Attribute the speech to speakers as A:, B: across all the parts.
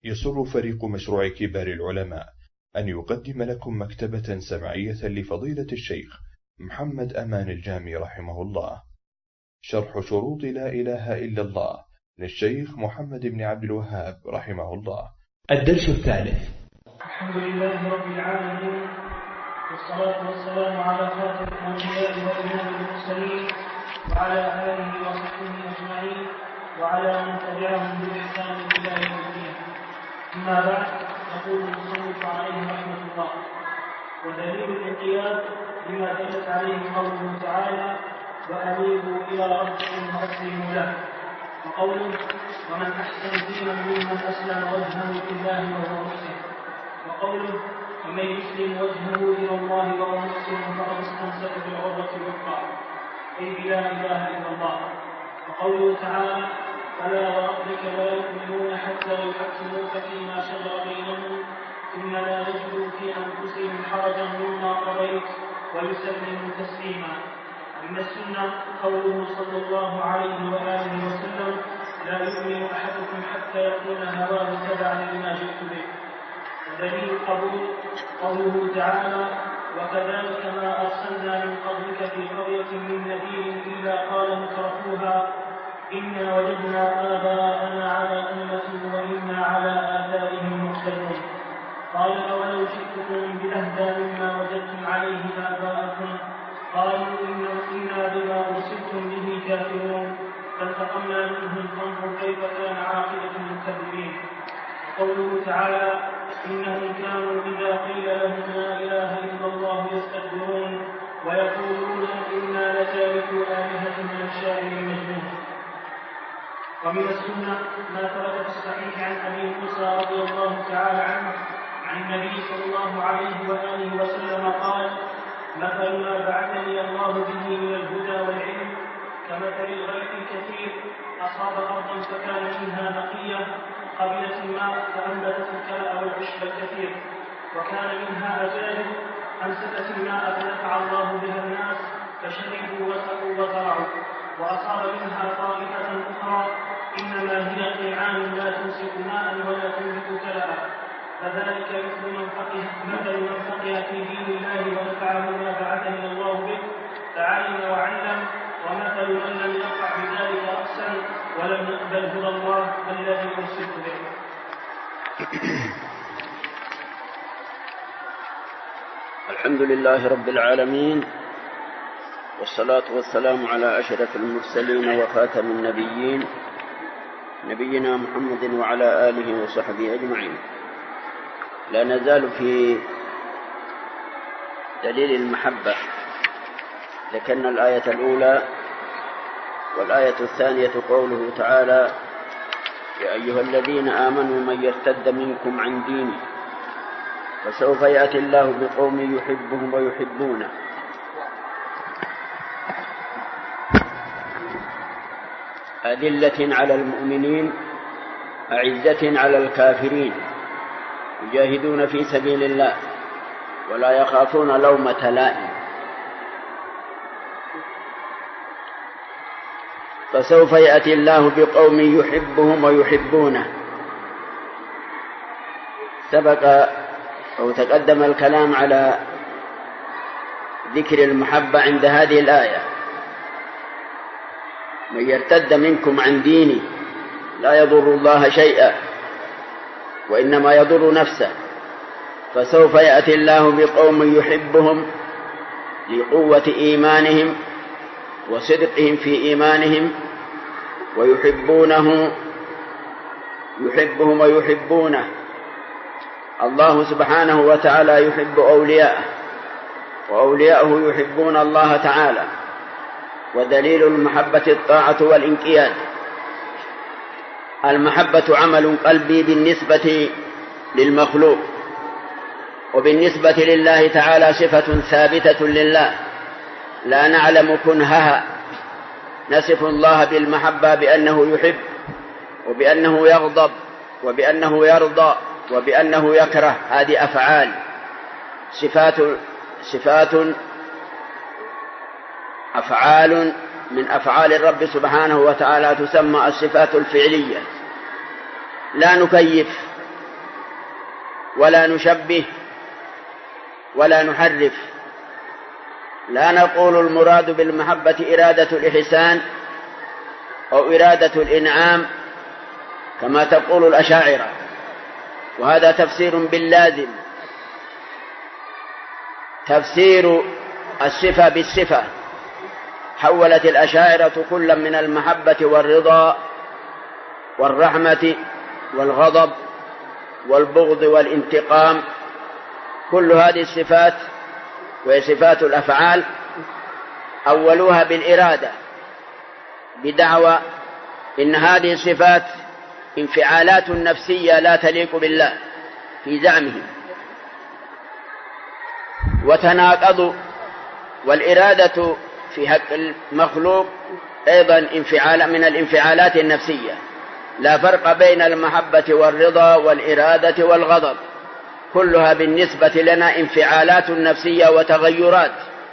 A: يسر فريق مشروع كبار العلماء أن يقدم لكم مكتبة سمعية لفضيلة الشيخ محمد أمان الجامي رحمه الله، شرح شروط لا إله إلا الله للشيخ محمد بن عبد الوهاب رحمه الله.
B: الدرس الثالث.
C: الحمد لله رب العالمين، والصلاة والسلام على خاتم الأنبياء وإمام المرسلين وعلى آله وصحبه أجمعين وعلى من تبعهم بإحسان إلى يوم الدين. أما بعد، يقول المصنف عليه رحمة الله: ودليل الانقياد بما دلت عليه قوله تعالى: وأنيبوا إلى ربكم وأسلموا له، وقوله: ومن أحسن دينا ممن أسلم وجهه لله وهو محسن، وقوله: ومن يسلم وجهه إلى الله وهو محسن فقد استمسك بالعروة الوثقى، أي بلا إله إلا الله. وقوله تعالى: فلا وربك لا يؤمنون حتى يحكموك فيما شجر بينهم ثم لا يجدوا في أنفسهم حرجا مما قضيت ويسلموا تسليما. من السنة قوله صلى الله عليه وآله وسلم: لا يؤمن أحدكم حتى يكون هواه تبعا لما جئت به. ودليل القبول قوله تعالى: وكذلك ما أرسلنا من قبلك في قرية من نذير إلا قال مترفوها إنا وجدنا آباءنا على أمة وإنا على آثارهم مقتدون. قال: أولو جئتكم بأهدى مما وجدتم عليه آباءكم قالوا إنا بما أرسلتم به كافرون فانتقمنا منهم فانظر كيف كان عاقبة المكذبين. قوله تعالى: إنهم كانوا إذا قيل لهم لا إله إلا الله يستكبرون ويقولون إنا لتاركو آلهتنا للشاعر المجنون. ومن السنة ما ثبت في الصحيح عن أبي موسى رضي الله تعالى عنه عن النبي صلى الله عليه وآله وسلم قال: مثل ما بعثني الله به من الهدى والعلم كمثل الغيث الكثير أصاب أرضا فكان منها نقية قبلت الماء فأنبتت الكلأ والعشب الكثير، وكان منها أجانب أمسكت الماء فنفع الله بها الناس فشربوا وسقوا وزرعوا، وأصاب منها طائفة أخرى إنما هي قيعان لا تمسك ماء ولا تنبت كلأ، فذلك مثل من فقه في دين الله ونفعه ما بعثني الله به فعلم وعلم، ومثل من لم يقع بذلك رأسا ولم يقبل هدى الله الذي أرسلت به.
D: الحمد لله رب العالمين، والصلاة والسلام على أشرف المرسلين وخاتم النبيين نبينا محمد وعلى آله وصحبه أجمعين. لا نزال في دليل المحبة. ذكرنا الآية الأولى، والآية الثانية قوله تعالى: يا أيها الذين آمنوا من يرتد منكم عن دينه فسوف يأتي الله بقوم يحبهم ويحبونه. أذلة على المؤمنين أعزة على الكافرين يجاهدون في سبيل الله ولا يخافون لومة لائم. فسوف يأتي الله بقوم يحبهم ويحبونه. سبق أو تقدم الكلام على ذكر المحبة عند هذه الآية: من يرتد منكم عن ديني لا يضر الله شيئا وإنما يضر نفسه، فسوف يأتي الله بقوم يحبهم لقوة إيمانهم وصدقهم في إيمانهم ويحبونه يحبهم ويحبونه. الله سبحانه وتعالى يحب أولياءه وأولياؤه يحبون الله تعالى. ودليل المحبة الطاعة والانقياد. المحبة عمل قلبي بالنسبة للمخلوق، وبالنسبة لله تعالى صفة ثابتة لله لا نعلم كنهها. نصف الله بالمحبة بأنه يحب وبأنه يغضب وبأنه يرضى وبأنه يكره. هذه أفعال، صفات أفعال من أفعال الرب سبحانه وتعالى تسمى الصفات الفعلية. لا نكيف ولا نشبه ولا نحرف. لا نقول المراد بالمحبة إرادة الإحسان أو إرادة الإنعام كما تقول الأشاعرة، وهذا تفسير باللازم، تفسير الصفة بالصفة. حولت الأشاعرة كلا من المحبة والرضا والرحمة والغضب والبغض والانتقام، كل هذه الصفات وهي صفات الأفعال أولوها بالإرادة، بدعوى إن هذه الصفات انفعالات نفسية لا تليق بالله في زعمهم، وتناقضوا. والإرادة في حق المخلوق أيضا من الانفعالات النفسية، لا فرق بين المحبة والرضا والإرادة والغضب، كلها بالنسبة لنا انفعالات نفسية وتغيرات.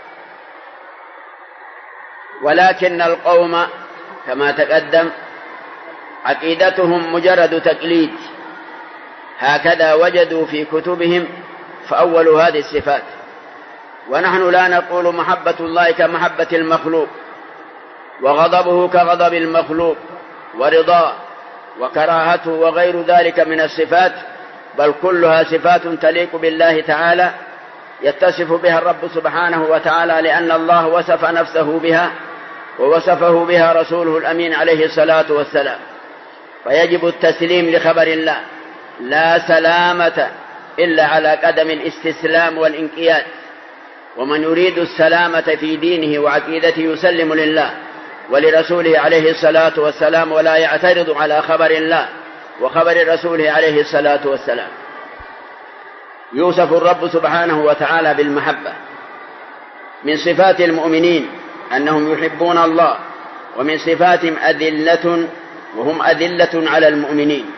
D: ولكن القوم كما تقدم عقيدتهم مجرد تقليد، هكذا وجدوا في كتبهم فأولوا هذه الصفات. ونحن لا نقول محبة الله كمحبة المخلوق، وغضبه كغضب المخلوق، ورضاه وكراهته وغير ذلك من الصفات، بل كلها صفات تليق بالله تعالى، يتصف بها الرب سبحانه وتعالى، لأن الله وصف نفسه بها ووصفه بها رسوله الأمين عليه الصلاة والسلام. فيجب التسليم لخبر الله، لا سلامة إلا على قدم الاستسلام والانقياد. ومن يريد السلامة في دينه وعقيدته يسلم لله ولرسوله عليه الصلاة والسلام، ولا يعترض على خبر الله وخبر رسوله عليه الصلاة والسلام. يوصف الرب سبحانه وتعالى بالمحبة. من صفات المؤمنين أنهم يحبون الله، ومن صفاتهم أذلة، وهم أذلة على المؤمنين.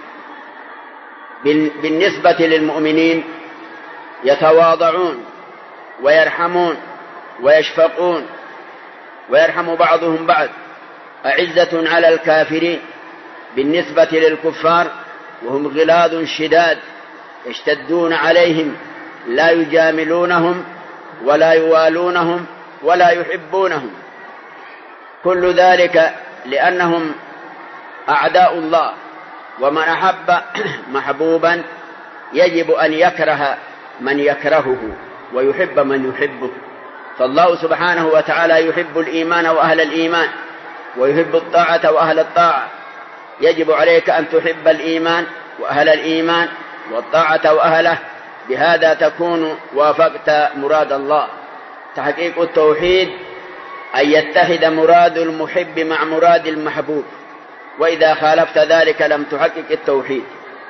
D: بالنسبة للمؤمنين يتواضعون ويرحمون ويشفقون ويرحم بعضهم بعض، أعزة على الكافرين. بالنسبة للكفار وهم غلاظ شداد يشتدون عليهم، لا يجاملونهم ولا يوالونهم ولا يحبونهم، كل ذلك لأنهم أعداء الله. ومن أحب محبوبا يجب أن يكره من يكرهه ويحب من يحبه. فالله سبحانه وتعالى يحب الإيمان وأهل الإيمان، ويحب الطاعة وأهل الطاعة. يجب عليك أن تحب الإيمان وأهل الإيمان والطاعة وأهله، بهذا تكون وافقت مراد الله. تحقيق التوحيد أن يتحد مراد المحب مع مراد المحبوب، وإذا خالفت ذلك لم تحقق التوحيد.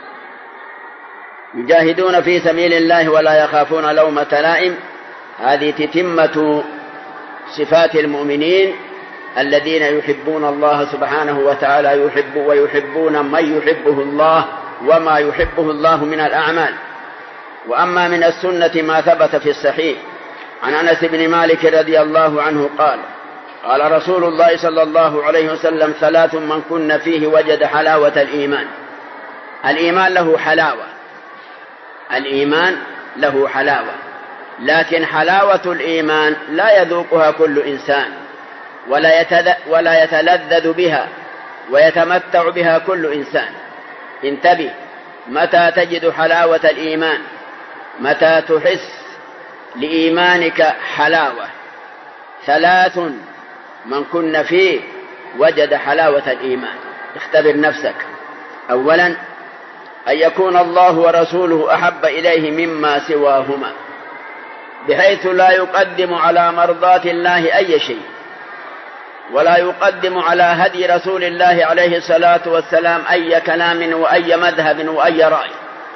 D: يجاهدون في سبيل الله ولا يخافون لومة لائم، هذه تتمة صفات المؤمنين الذين يحبون الله سبحانه وتعالى، ويحبون من يحبه الله وما يحبه الله من الأعمال. وأما من السنة ما ثبت في الصحيح عن أنس بن مالك رضي الله عنه قال: قال رسول الله صلى الله عليه وسلم: ثلاث من كن فيه وجد حلاوة الإيمان. الإيمان له حلاوة، الإيمان له حلاوة، لكن حلاوة الإيمان لا يذوقها كل إنسان، ولا يتلذذ بها ويتمتع بها كل إنسان. انتبه، متى تجد حلاوة الإيمان؟ متى تحس لإيمانك حلاوة. ثلاث من كن فيه وجد حلاوة الإيمان. اختبر نفسك. أولا، أن يكون الله ورسوله أحب إليه مما سواهما، بحيث لا يقدم على مرضاة الله أي شيء، ولا يقدم على هدي رسول الله عليه الصلاة والسلام أي كلام وأي مذهب وأي رأي،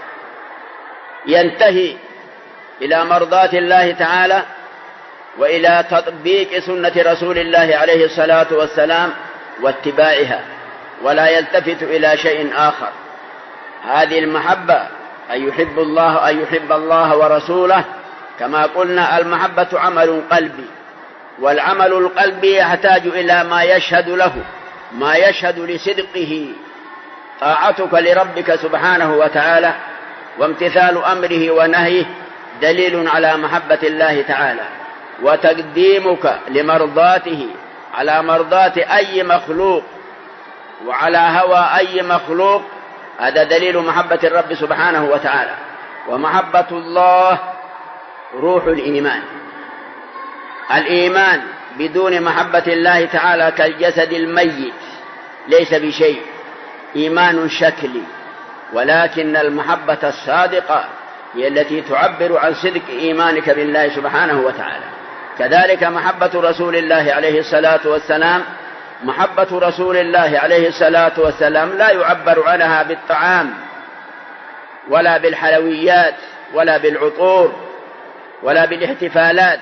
D: ينتهي إلى مرضاة الله تعالى وإلى تطبيق سنة رسول الله عليه الصلاة والسلام واتباعها، ولا يلتفت إلى شيء آخر. هذه المحبة أن يحب الله ورسوله. كما قلنا المحبة عمل قلبي، والعمل القلبي يحتاج إلى ما يشهد له، ما يشهد لصدقه. طاعتك لربك سبحانه وتعالى وامتثال أمره ونهيه دليل على محبة الله تعالى، وتقديمك لمرضاته على مرضاة أي مخلوق وعلى هوى أي مخلوق هذا دليل محبة الرب سبحانه وتعالى. ومحبة الله روح الإيمان. الإيمان بدون محبة الله تعالى كالجسد الميت ليس بشيء، إيمان شكلي، ولكن المحبة الصادقة هي التي تعبر عن صدق إيمانك بالله سبحانه وتعالى. كذلك محبة رسول الله عليه الصلاة والسلام، محبة رسول الله عليه الصلاة والسلام لا يعبر عنها بالطعام ولا بالحلويات ولا بالعطور ولا بالاحتفالات،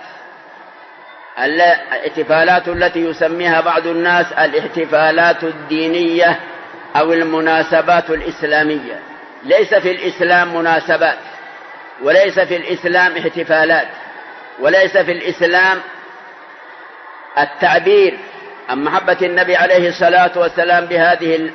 D: الاحتفالات التي يسميها بعض الناس الاحتفالات الدينية أو المناسبات الإسلامية. ليس في الإسلام مناسبات، وليس في الإسلام احتفالات، وليس في الإسلام التعبير عن محبة النبي عليه الصلاة والسلام بهذه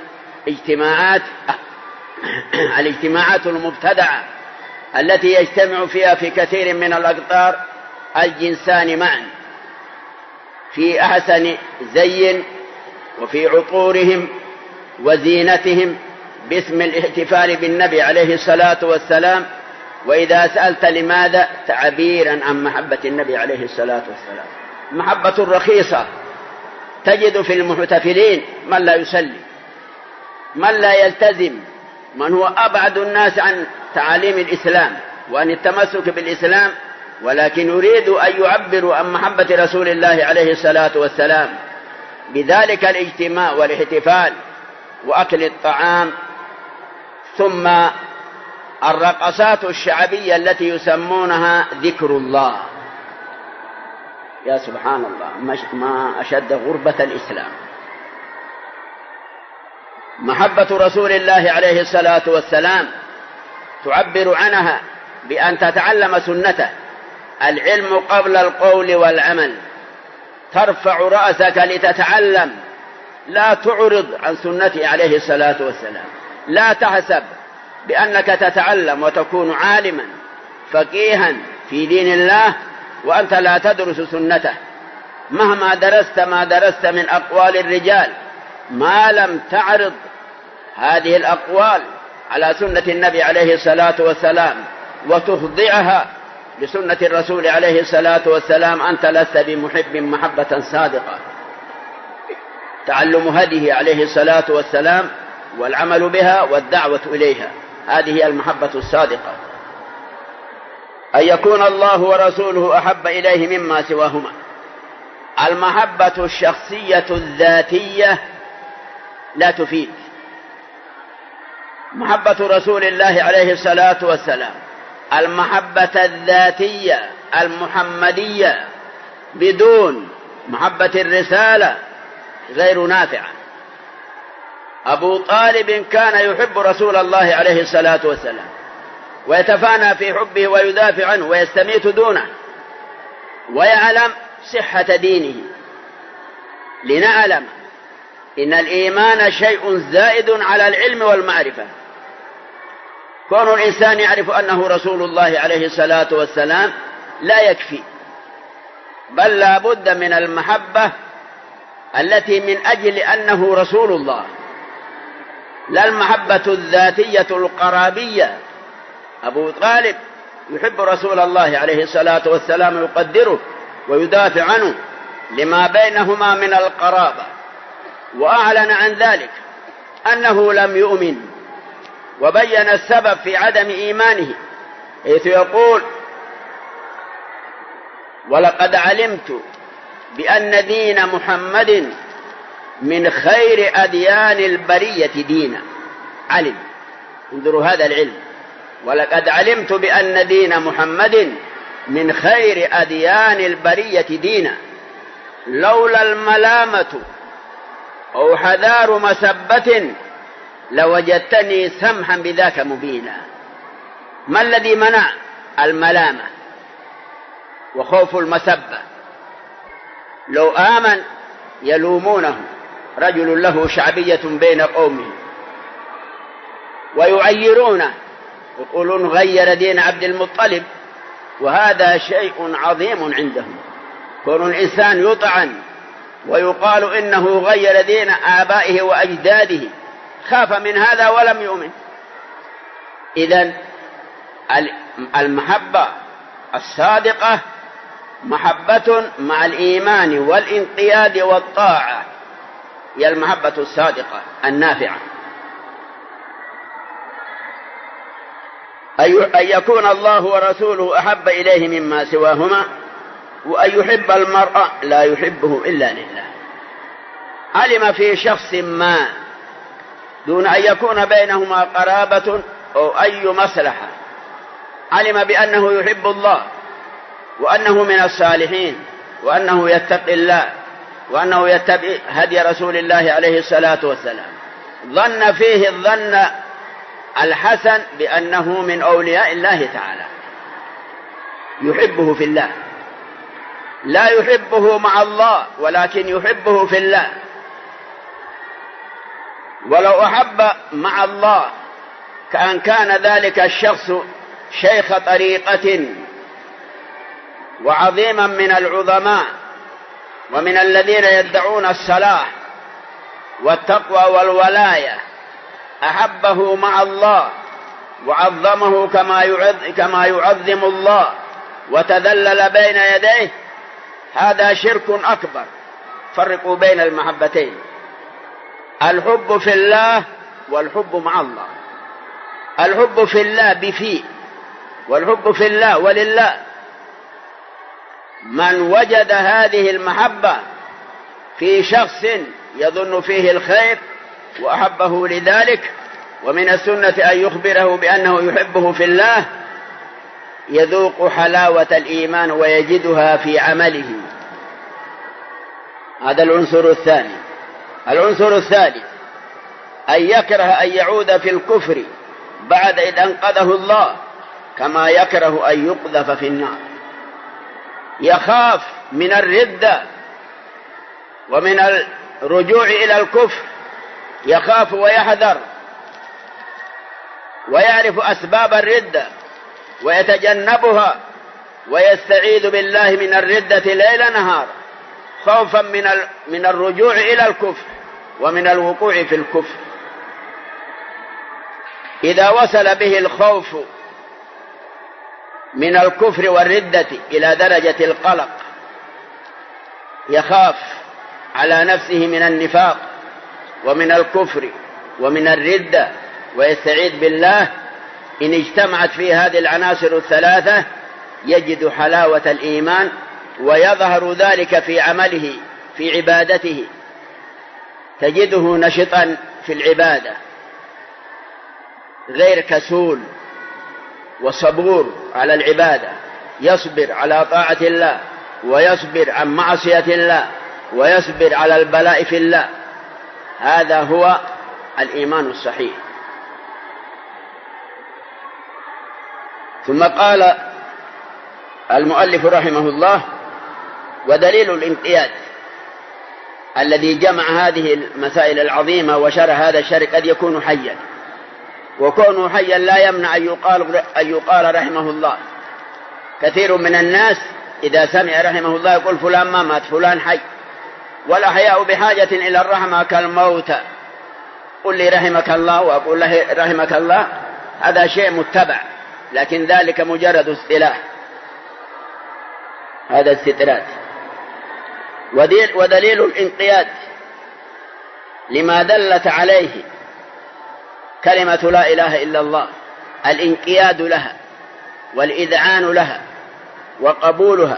D: الاجتماعات المبتدعة التي يجتمع فيها في كثير من الأقطار الجنسان معا في أحسن زي وفي عطورهم وزينتهم باسم الاحتفال بالنبي عليه الصلاة والسلام. وإذا سألت لماذا؟ تعبيرا عن محبة النبي عليه الصلاة والسلام. محبة رخيصة، تجد في المحتفلين من لا يصلي، من لا يلتزم، من هو أبعد الناس عن تعاليم الإسلام وعن التمسك بالإسلام، ولكن يريد أن يعبروا عن محبة رسول الله عليه الصلاة والسلام بذلك الاجتماع والاحتفال وأكل الطعام، ثم الرقصات الشعبية التي يسمونها ذكر الله. يا سبحان الله، ما أشد غربة الإسلام. محبة رسول الله عليه الصلاة والسلام تعبر عنها بأن تتعلم سنته، العلم قبل القول والعمل، ترفع رأسك لتتعلم، لا تعرض عن سنته عليه الصلاة والسلام. لا تحسب بأنك تتعلم وتكون عالما فقيها في دين الله وأنت لا تدرس سنته. مهما درست ما درست من أقوال الرجال، ما لم تعرض هذه الأقوال على سنة النبي عليه الصلاة والسلام وتخضعها لسنة الرسول عليه الصلاة والسلام، أنت لست بمحب محبة صادقة. تعلم هديه عليه الصلاة والسلام والعمل بها والدعوة إليها، هذه هي المحبة الصادقة. أن يكون الله ورسوله أحب إليه مما سواهما. المحبة الشخصية الذاتية لا تفيد. محبة رسول الله عليه الصلاة والسلام، المحبة الذاتية المحمدية بدون محبة الرسالة غير نافعة. أبو طالب كان يحب رسول الله عليه الصلاة والسلام ويتفانى في حبه ويدافع عنه ويستميت دونه، ويعلم صحة دينه. لنعلم إن الإيمان شيء زائد على العلم والمعرفة. كون الإنسان يعرف أنه رسول الله عليه الصلاة والسلام لا يكفي، بل لا بد من المحبة التي من أجل أنه رسول الله، لا المحبة الذاتية القرابية. أبو طالب يحب رسول الله عليه الصلاة والسلام ويقدره ويدافع عنه لما بينهما من القرابة، وأعلن عن ذلك أنه لم يؤمن، وبين السبب في عدم إيمانه حيث يقول: ولقد علمت بأن دين محمد من خير أديان البرية دينا. علم، انظروا هذا العلم، ولقد علمت بأن دين محمد من خير أديان البرية دينا، لولا الملامة أو حذار مسبة لوجدتني سمحا بذاك مبينا. ما الذي منع؟ الملامة وخوف المسبة. لو آمن يلومونه، رجل له شعبية بين قومه ويعيرونه يقولون غير دين عبد المطلب، وهذا شيء عظيم عندهم، كون الإنسان يطعن ويقال إنه غير دين آبائه وأجداده، خاف من هذا ولم يؤمن. إذن المحبة الصادقة محبة مع الإيمان والانقياد والطاعة، هي المحبة الصادقة النافعة. أن يكون الله ورسوله أحب إليه مما سواهما، وأن يحب المرء لا يحبه إلا لله. علم في شخص ما دون أن يكون بينهما قرابة أو أي مصلحة، علم بأنه يحب الله وأنه من الصالحين وأنه يتقي الله وأنه يتبع هدي رسول الله عليه الصلاة والسلام، ظن فيه الظن الحسن بأنه من أولياء الله تعالى، يحبه في الله، لا يحبه مع الله ولكن يحبه في الله. ولو أحب مع الله كان ذلك الشخص شيخ طريقة وعظيما من العظماء ومن الذين يدعون الصلاح والتقوى والولاية، أحبه مع الله وعظمه كما يعظم الله وتذلل بين يديه، هذا شرك أكبر. فرقوا بين المحبتين، الحب في الله والحب مع الله. الحب في الله بفيه، والحب في الله ولله. من وجد هذه المحبة في شخص يظن فيه الخير وأحبه لذلك، ومن السنة أن يخبره بأنه يحبه في الله، يذوق حلاوة الإيمان ويجدها في عمله. هذا العنصر الثاني. العنصر الثالث أن يكره أن يعود في الكفر بعد إذ أنقذه الله، كما يكره أن يقذف في النار. يخاف من الردة ومن الرجوع إلى الكفر، يخاف ويحذر ويعرف أسباب الردة ويتجنبها ويستعيذ بالله من الردة ليل نهار، خوفا من الرجوع إلى الكفر ومن الوقوع في الكفر. إذا وصل به الخوف من الكفر والردة إلى درجة القلق، يخاف على نفسه من النفاق ومن الكفر ومن الردة ويستعيذ بالله، إن اجتمعت في هذه العناصر الثلاثة يجد حلاوة الإيمان، ويظهر ذلك في عمله في عبادته، تجده نشطا في العبادة، غير كسول وصبور على العبادة، يصبر على طاعة الله ويصبر عن معصية الله ويصبر على البلاء في الله. هذا هو الإيمان الصحيح. ثم قال المؤلف رحمه الله: ودليل الانقياد الذي جمع هذه المسائل العظيمة وشرح هذا الشرع قد يكون حيا، وكونه حيا لا يمنع أن يقال رحمه الله. كثير من الناس إذا سمع رحمه الله يقول فلان ما مات، فلان حي. والأحياء بحاجة إلى الرحمة كالموتى، قل لي رحمك الله وأقول له رحمك الله، هذا شيء متبع، لكن ذلك مجرد اصطلاح، هذا استطراد. ودليل الانقياد لما دلت عليه كلمة لا إله إلا الله، الانقياد لها والإذعان لها وقبولها.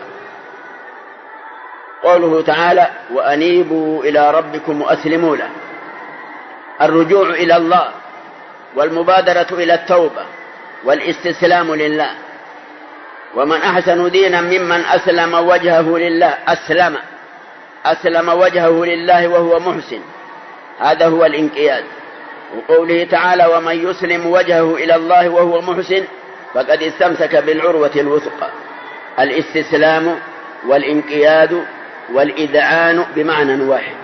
D: قوله تعالى: وأنيبوا إلى ربكم وأسلموا له، الرجوع إلى الله والمبادرة إلى التوبة والاستسلام لله. ومن أحسن دينا ممن أسلم وجهه لله، أسلم وجهه لله وهو محسن، هذا هو الانقياد. وقوله تعالى: ومن يسلم وجهه إلى الله وهو محسن فقد استمسك بالعروة الوثقى. الاستسلام والانقياد والإذعان بمعنى واحد،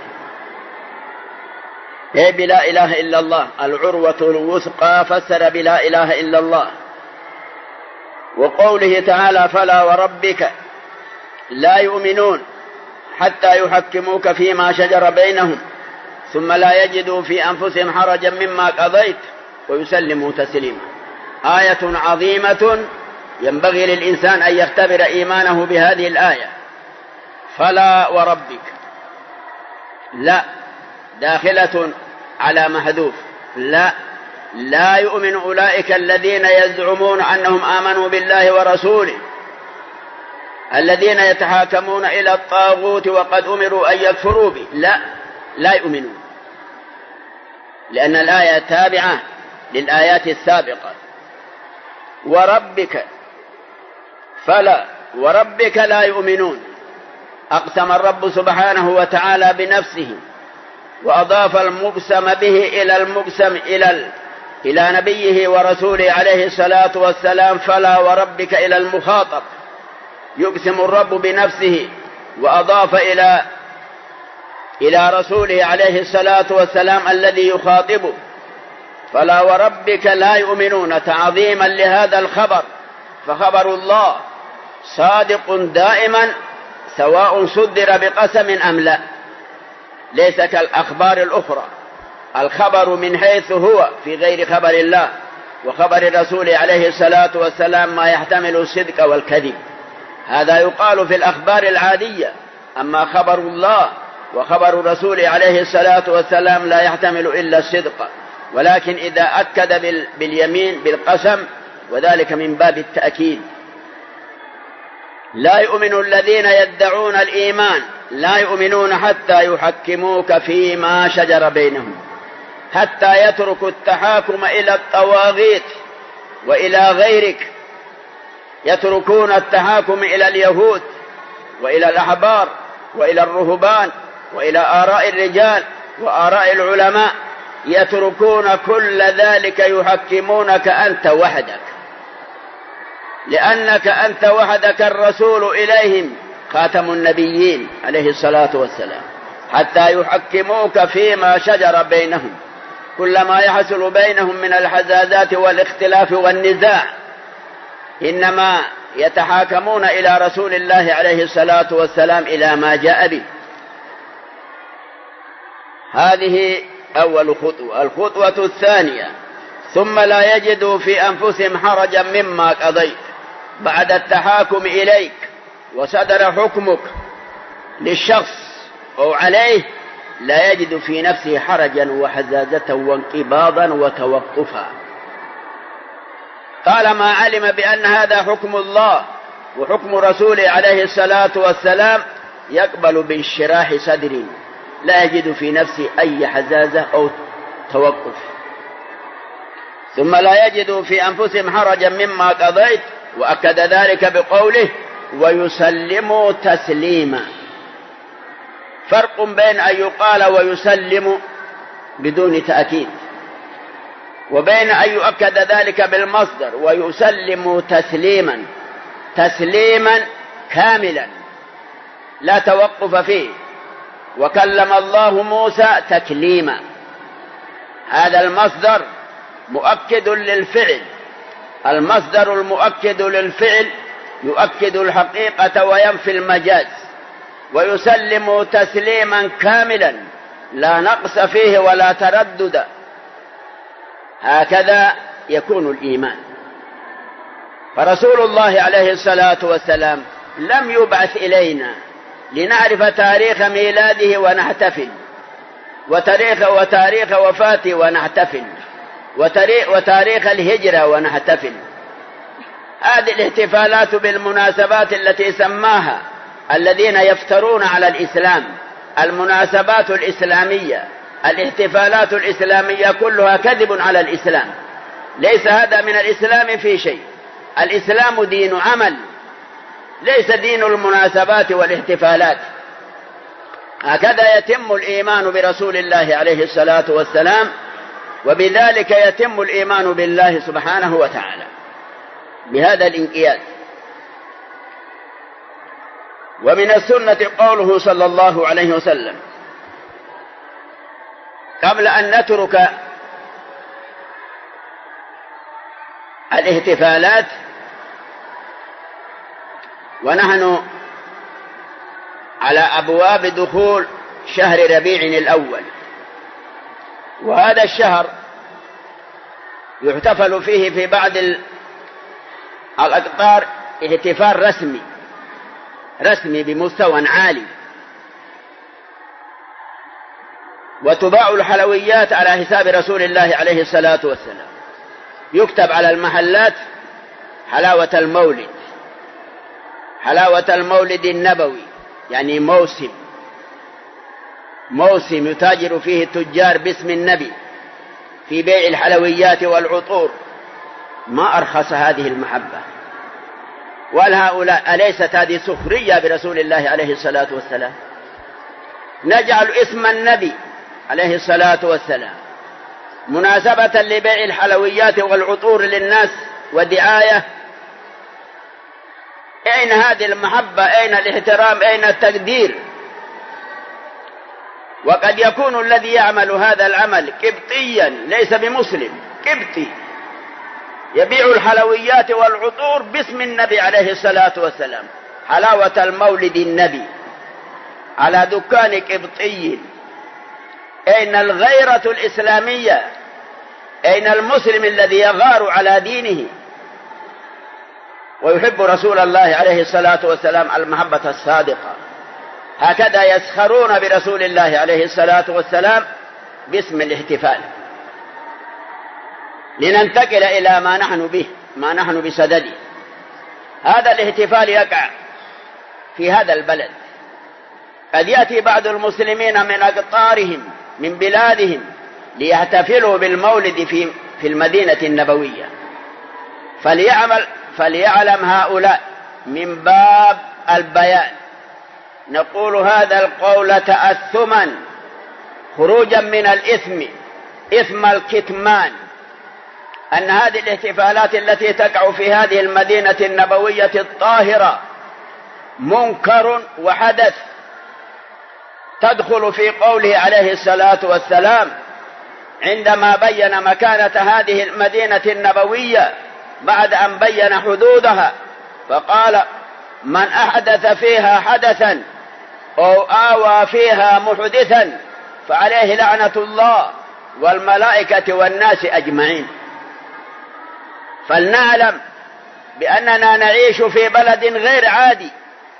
D: هي بلا إله إلا الله. العروة الوثقى فسر بلا إله إلا الله، وقوله تعالى فلا وربك لا يؤمنون حتى يحكموك فيما شجر بينهم ثم لا يجدوا في أنفسهم حرجا مما قضيت ويسلموا تسليما. آية عظيمة ينبغي للإنسان أن يختبر إيمانه بهذه الآية. فلا وربك لا داخلة على محذوف، لا يؤمن أولئك الذين يزعمون أنهم آمنوا بالله ورسوله، الذين يتحاكمون إلى الطاغوت وقد أمروا أن يكفروا به، لا يؤمنون، لأن الآية تابعة للآيات السابقة. وربك فلا وربك لا يؤمنون، أقسم الرب سبحانه وتعالى بنفسه وأضاف المقسم به إلى المقسم إلى نبيه ورسوله عليه الصلاة والسلام. فلا وربك إلى المخاطب، يقسم الرب بنفسه وأضاف إلى رسوله عليه الصلاة والسلام الذي يخاطبه. فلا وربك لا يؤمنون تعظيما لهذا الخبر، فخبر الله صادق دائما سواء صدر بقسم أم لا، ليس كالأخبار الأخرى. الخبر من حيث هو في غير خبر الله وخبر الرسول عليه الصلاة والسلام ما يحتمل الصدق والكذب، هذا يقال في الأخبار العادية. أما خبر الله وخبر الرسول عليه الصلاة والسلام لا يحتمل إلا الصدق، ولكن إذا أكد باليمين بالقسم وذلك من باب التأكيد. لا يؤمن الذين يدعون الإيمان، لا يؤمنون حتى يحكموك فيما شجر بينهم، حتى يتركوا التحاكم إلى الطواغيت وإلى غيرك، يتركون التحاكم إلى اليهود وإلى الأحبار وإلى الرهبان وإلى آراء الرجال وآراء العلماء، يتركون كل ذلك يحكمونك أنت وحدك، لأنك أنت وحدك الرسول إليهم خاتم النبيين عليه الصلاة والسلام، حتى يحكموك فيما شجر بينهم. كل ما يحصل بينهم من الحزازات والاختلاف والنزاع إنما يتحاكمون إلى رسول الله عليه الصلاة والسلام إلى ما جاء به. هذه أول خطوة. الخطوة الثانية ثم لا يجدوا في أنفسهم حرجا مما قضيت، بعد التحاكم إليك وصدر حكمك للشخص أو عليه لا يجد في نفسه حرجا وحزازة وانقباضا وتوقفا، طالما علم بأن هذا حكم الله وحكم رسوله عليه الصلاة والسلام يقبل بانشراح صدر، لا يجد في نفسه أي حزازة أو توقف. ثم لا يجد في أنفسهم حرجا مما قضيت، وأكد ذلك بقوله ويسلموا تسليما. فرق بين أن يقال ويسلم بدون تأكيد وبين أن يؤكد ذلك بالمصدر ويسلم تسليما، تسليما كاملا لا توقف فيه. وكلم الله موسى تكليما، هذا المصدر مؤكد للفعل، المصدر المؤكد للفعل يؤكد الحقيقة وينفي المجاز. ويسلم تسليما كاملا لا نقص فيه ولا تردد، هكذا يكون الإيمان. فرسول الله عليه الصلاة والسلام لم يبعث إلينا لنعرف تاريخ ميلاده ونحتفل، وتاريخ وفاته ونحتفل، وتاريخ الهجرة ونحتفل. هذه الاحتفالات بالمناسبات التي سماها الذين يفترون على الإسلام المناسبات الإسلامية، الاحتفالات الإسلامية كلها كذب على الإسلام، ليس هذا من الإسلام في شيء. الإسلام دين عمل، ليس دين المناسبات والاحتفالات. هكذا يتم الإيمان برسول الله عليه الصلاة والسلام، وبذلك يتم الإيمان بالله سبحانه وتعالى بهذا الانقياد. ومن السنة قوله صلى الله عليه وسلم قبل أن نترك ونحن على أبواب دخول شهر ربيع الأول، وهذا الشهر يحتفل فيه في بعض الأقطار احتفال رسمي بمستوى عالي، وتباع الحلويات على حساب رسول الله عليه الصلاة والسلام. يكتب على المحلات حلاوة المولد النبوي، يعني موسم يتاجر فيه التجار باسم النبي في بيع الحلويات والعطور. ما أرخص هذه المحبة. والهؤلاء أليست هذه سخرية برسول الله عليه الصلاة والسلام؟ نجعل اسم النبي عليه الصلاة والسلام مناسبة لبيع الحلويات والعطور للناس ودعاية. أين هذه المحبة؟ أين الاحترام؟ أين التقدير؟ وقد يكون الذي يعمل هذا العمل قبطيا ليس بمسلم، قبطي يبيع الحلويات والعطور باسم النبي عليه الصلاة والسلام، حلاوة المولد النبي على دكان قبطي. أين الغيرة الإسلامية؟ أين المسلم الذي يغار على دينه ويحب رسول الله عليه الصلاة والسلام المحبة الصادقة؟ هكذا يسخرون برسول الله عليه الصلاة والسلام باسم الاحتفال. لننتقل إلى ما نحن به، ما نحن بصدده. هذا الاحتفال يقع في هذا البلد. قد يأتي بعض المسلمين من أقطارهم من بلادهم ليحتفلوا بالمولد في المدينة النبوية. فليعلم هؤلاء من باب البيان، نقول هذا القول تأثما خروجا من الإثم، إثم الكتمان، أن هذه الاحتفالات التي تقع في هذه المدينة النبوية الطاهرة منكر وحدث. تدخل في قوله عليه الصلاة والسلام عندما بين مكانة هذه المدينة النبوية بعد أن بين حدودها، فقال: من أحدث فيها حدثا أو آوى فيها محدثا فعليه لعنة الله والملائكة والناس أجمعين. فلنعلم بأننا نعيش في بلد غير عادي.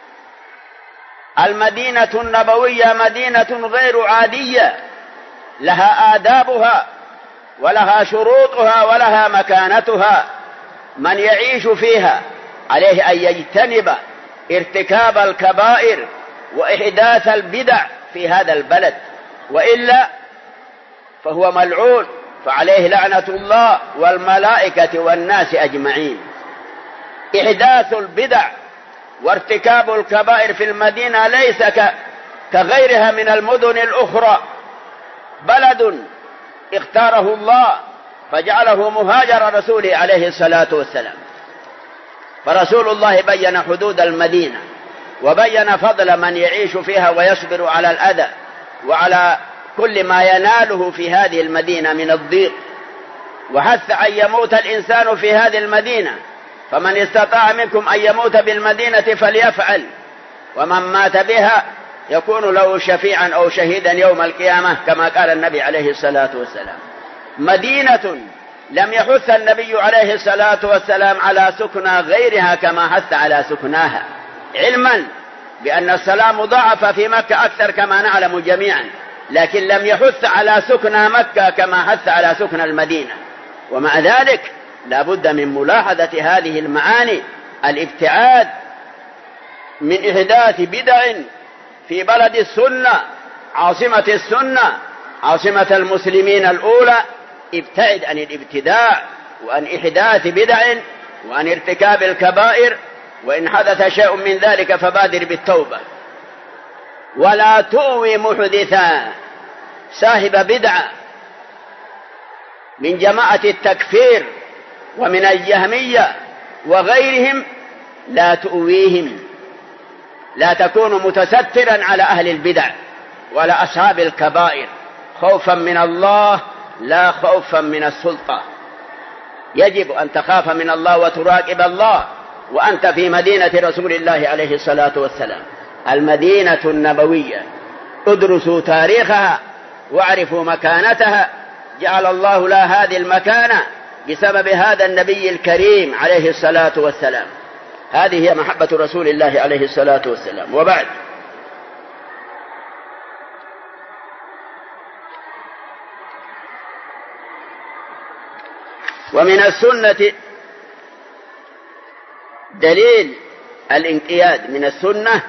D: المدينة النبوية مدينة غير عادية، لها آدابها ولها شروطها ولها مكانتها. من يعيش فيها عليه أن يجتنب ارتكاب الكبائر وإحداث البدع في هذا البلد، وإلا فهو ملعون، فعليه لعنة الله والملائكة والناس أجمعين. إحداث البدع وارتكاب الكبائر في المدينة ليس كغيرها من المدن الأخرى. بلد اختاره الله فجعله مهاجر رسوله عليه الصلاة والسلام. فرسول الله بين حدود المدينة وبين فضل من يعيش فيها ويصبر على الأذى وعلى كل ما يناله في هذه المدينة من الضيق، وحث أن يموت الإنسان في هذه المدينة، فمن استطاع منكم أن يموت بالمدينة فليفعل، ومن مات بها يكون له شفيعا أو شهيدا يوم القيامة كما قال النبي عليه الصلاة والسلام. مدينة لم يحث النبي عليه الصلاة والسلام على سكنى غيرها كما حث على سكناها، علما بأن الصلاة مضاعفة في مكة أكثر كما نعلم جميعا، لكن لم يحث على سكنى مكة كما حث على سكنى المدينة. ومع ذلك لا بد من ملاحظة هذه المعاني، الابتعاد من إحداث بدع في بلد السنة، عاصمة السنة، عاصمة المسلمين الأولى. ابتعد عن الابتداع وعن إحداث بدع وعن ارتكاب الكبائر، وإن حدث شيء من ذلك فبادر بالتوبة. ولا تؤوي محدثا، صاحب بدعة من جماعة التكفير ومن الجهمية وغيرهم لا تؤويهم، لا تكون متسترا على أهل البدع ولا أصحاب الكبائر، خوفا من الله لا خوفا من السلطة. يجب أن تخاف من الله وتراقب الله وأنت في مدينة رسول الله عليه الصلاة والسلام، المدينة النبوية، ادرسوا تاريخها واعرفوا مكانتها. جعل الله لها هذه المكانة بسبب هذا النبي الكريم عليه الصلاة والسلام. هذه هي محبة رسول الله عليه الصلاة والسلام. وبعد، ومن السنة دليل الانقياد، من السنة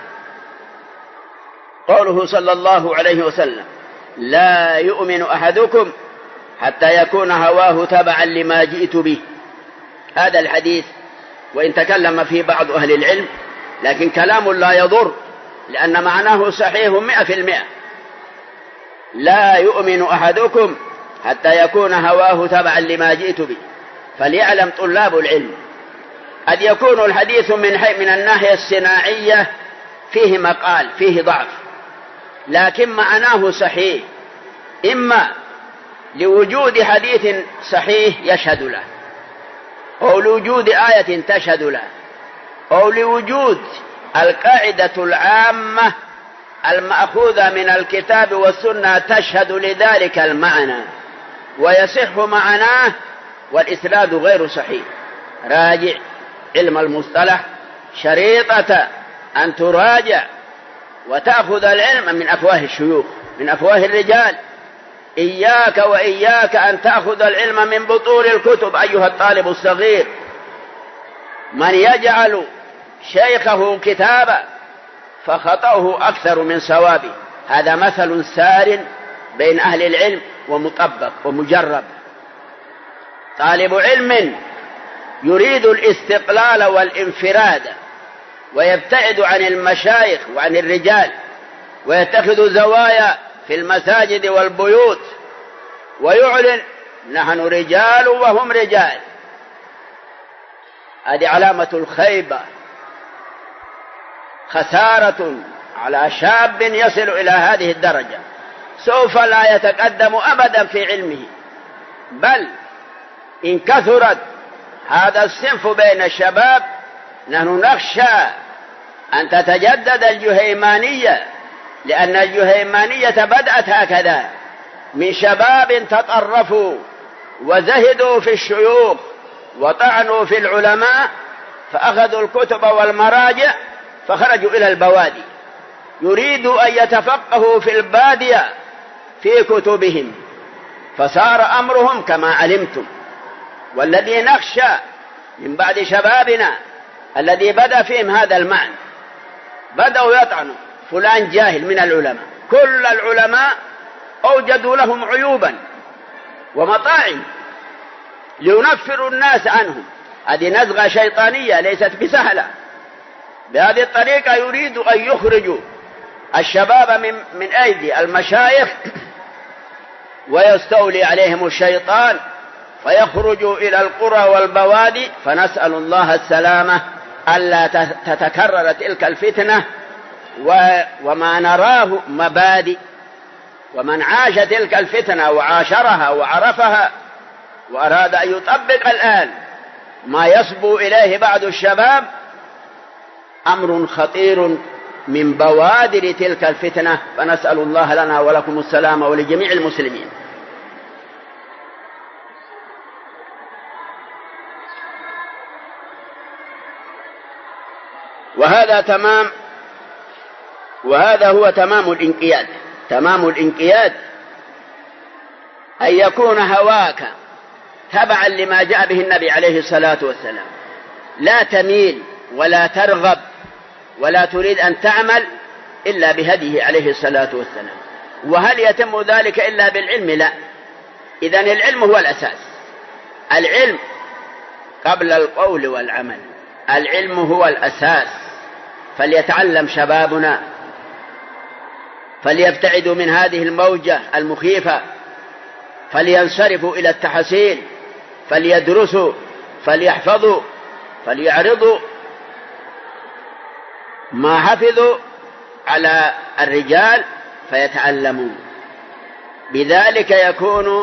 D: قوله صلى الله عليه وسلم: لا يؤمن أحدكم حتى يكون هواه تبعا لما جئت به. هذا الحديث وإن تكلم فيه بعض أهل العلم لكن كلام لا يضر، لأن معناه صحيح 100%. لا يؤمن أحدكم حتى يكون هواه تبعا لما جئت به. فليعلم طلاب العلم قد يكون الحديث من الناحية الصناعية فيه مقال، فيه ضعف، لكن معناه صحيح، إما لوجود حديث صحيح يشهد له، أو لوجود آية تشهد له، أو لوجود القاعدة العامة المأخوذة من الكتاب والسنة تشهد لذلك المعنى ويصح معناه والإسناد غير صحيح. راجع علم المصطلح شريطة أن تراجع وتأخذ العلم من أفواه الشيوخ، من أفواه الرجال. إياك وإياك أن تأخذ العلم من بطول الكتب أيها الطالب الصغير. من يجعل شيخه كتابا فخطأه أكثر من صوابه. هذا مثل سار بين أهل العلم ومطبق ومجرب. طالب علم يريد الاستقلال والانفراد ويبتعد عن المشايخ وعن الرجال ويتخذ زوايا في المساجد والبيوت ويعلن: نحن رجال وهم رجال. هذه علامة الخيبة، خسارة على شاب يصل إلى هذه الدرجة، سوف لا يتقدم أبدا في علمه. بل إن كثرت هذا الصنف بين الشباب نحن نخشى أن تتجدد الجهيمانية، لأن الجهيمانية بدأت هكذا، من شباب تطرفوا وزهدوا في الشيوخ وطعنوا في العلماء فأخذوا الكتب والمراجع فخرجوا إلى البوادي، يريدوا أن يتفقهوا في البادية في كتبهم، فصار أمرهم كما علمتم. والذي نخشى من بعد شبابنا الذي بدأ فيهم هذا المعنى، بدأوا يطعنوا فلان جاهل من العلماء. كل العلماء أوجدوا لهم عيوبا ومطاعم لينفروا الناس عنهم. هذه نزغة شيطانية ليست بسهلة. بهذه الطريقة يريد أن يخرجوا الشباب من أيدي المشايخ ويستولي عليهم الشيطان فيخرجوا إلى القرى والبوادي. فنسأل الله السلامة ألا تتكرر تلك الفتنة، وما نراه مبادئ. ومن عاش تلك الفتنة وعاشرها وعرفها وأراد أن يطبق الآن ما يصبو إليه بعض الشباب، أمر خطير من بوادر تلك الفتنة. فنسأل الله لنا ولكم السلامة ولجميع المسلمين. وهذا هو تمام الانقياد. تمام الانقياد أن يكون هواك تبعا لما جاء به النبي عليه الصلاة والسلام، لا تميل ولا ترغب ولا تريد أن تعمل إلا بهديه عليه الصلاة والسلام. وهل يتم ذلك إلا بالعلم؟ لا. إذن العلم هو الأساس. العلم قبل القول والعمل، العلم هو الأساس. فليتعلم شبابنا، فليبتعدوا من هذه الموجة المخيفة، فلينصرفوا إلى التحصيل، فليدرسوا، فليحفظوا، فليعرضوا ما حفظوا على الرجال فيتعلمون. بذلك يكون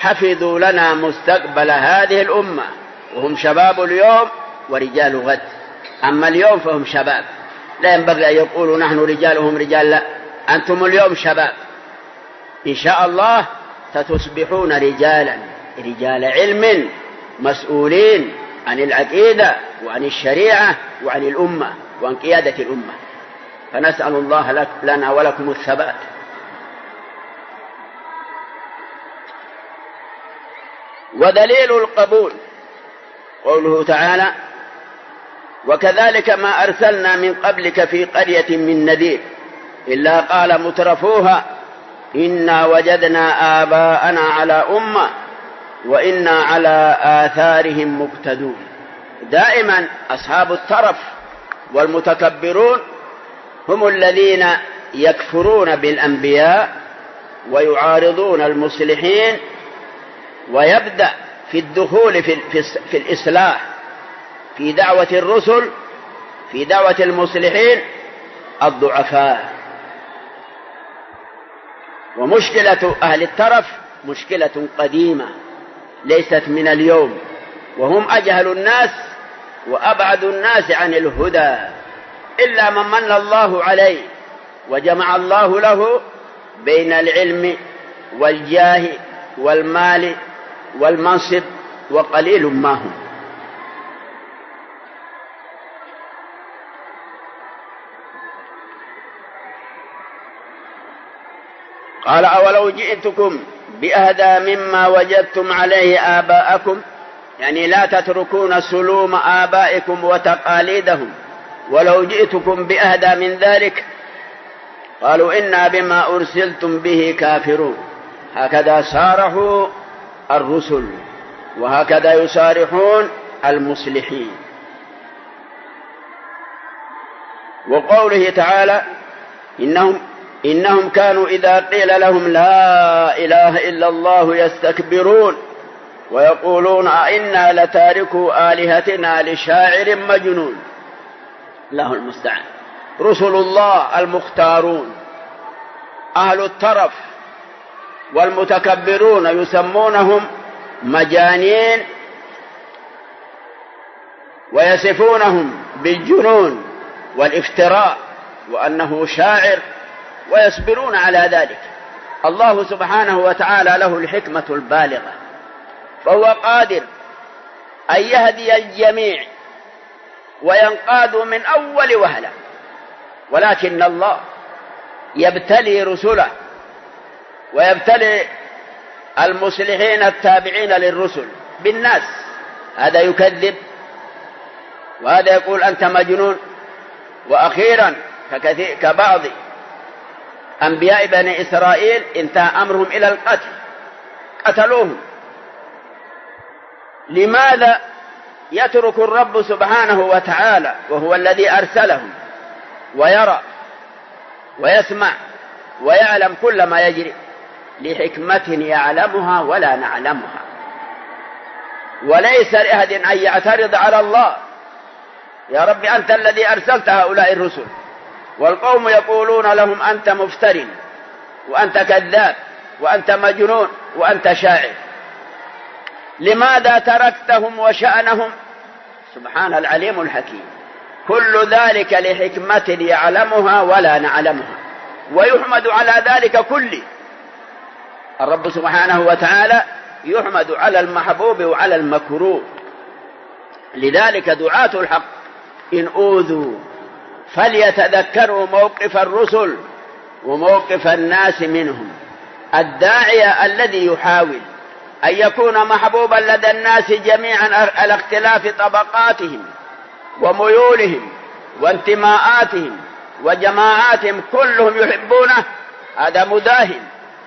D: حفظوا لنا مستقبل هذه الأمة، وهم شباب اليوم ورجال غد. أما اليوم فهم شباب، لا ينبغي أن يقولوا نحن رجال وهم رجال، لا، أنتم اليوم شباب، إن شاء الله ستصبحون رجالا، رجال علم مسؤولين عن العقيدة وعن الشريعة وعن الأمة وعن قيادة الأمة. فنسأل الله لنا ولكم الثبات. ودليل القبول قوله تعالى: وكذلك ما أرسلنا من قبلك في قرية من نذير إلا قال مترفوها إنا وجدنا آباءنا على أمة وإنا على آثارهم مقتدون. دائما أصحاب الترف والمتكبرون هم الذين يكفرون بالأنبياء ويعارضون المصلحين، ويبدأ في الدخول في الإصلاح، في دعوة الرسل، في دعوة المصلحين الضعفاء. ومشكلة أهل الترف مشكلة قديمة ليست من اليوم، وهم أجهل الناس وأبعد الناس عن الهدى، إلا من من الله عليه وجمع الله له بين العلم والجاه والمال والمنصب، وقليل ما هم. قال: أولو جئتكم بأهدى مما وجدتم عليه آباءكم، يعني لا تتركون سلوم آبائكم وتقاليدهم، ولو جئتكم بأهدى من ذلك قالوا إنا بما أرسلتم به كافرون. هكذا صارحوا الرسل، وهكذا يصارحون المصلحين. وقوله تعالى: إنهم كانوا إذا قيل لهم لا إله إلا الله يستكبرون ويقولون أئنا لتاركوا آلهتنا لشاعر مجنون. الله المستعان. رسل الله المختارون أهل الترف والمتكبرون يسمونهم مجانين ويصفونهم بالجنون والافتراء وأنه شاعر، ويصبرون على ذلك. الله سبحانه وتعالى له الحكمة البالغة، فهو قادر أن يهدي الجميع وينقادوا من أول وهلة، ولكن الله يبتلي رسله ويبتلي المصلحين التابعين للرسل بالناس، هذا يكذب وهذا يقول أنت مجنون. وأخيرا كبعض أنبياء بني إسرائيل انتهى أمرهم إلى القتل، قتلوهم. لماذا يترك الرب سبحانه وتعالى وهو الذي أرسلهم ويرى ويسمع ويعلم كل ما يجري؟ لحكمة يعلمها ولا نعلمها. وليس لأحد أن يعترض على الله: يا رب أنت الذي أرسلت هؤلاء الرسل، والقوم يقولون لهم أنت مفتر وأنت كذاب وأنت مجنون وأنت شاعر، لماذا تركتهم وشأنهم؟ سبحان العليم الحكيم. كل ذلك لحكمة يعلمها ولا نعلمها، ويحمد على ذلك كله. الرب سبحانه وتعالى يحمد على المحبوب وعلى المكروه. لذلك دعاة الحق إن أوذوا فليتذكروا موقف الرسل وموقف الناس منهم. الداعية الذي يحاول أن يكون محبوبا لدى الناس جميعا على اختلاف طبقاتهم وميولهم وانتماءاتهم وجماعاتهم، كلهم يحبونه، هذا مداهن.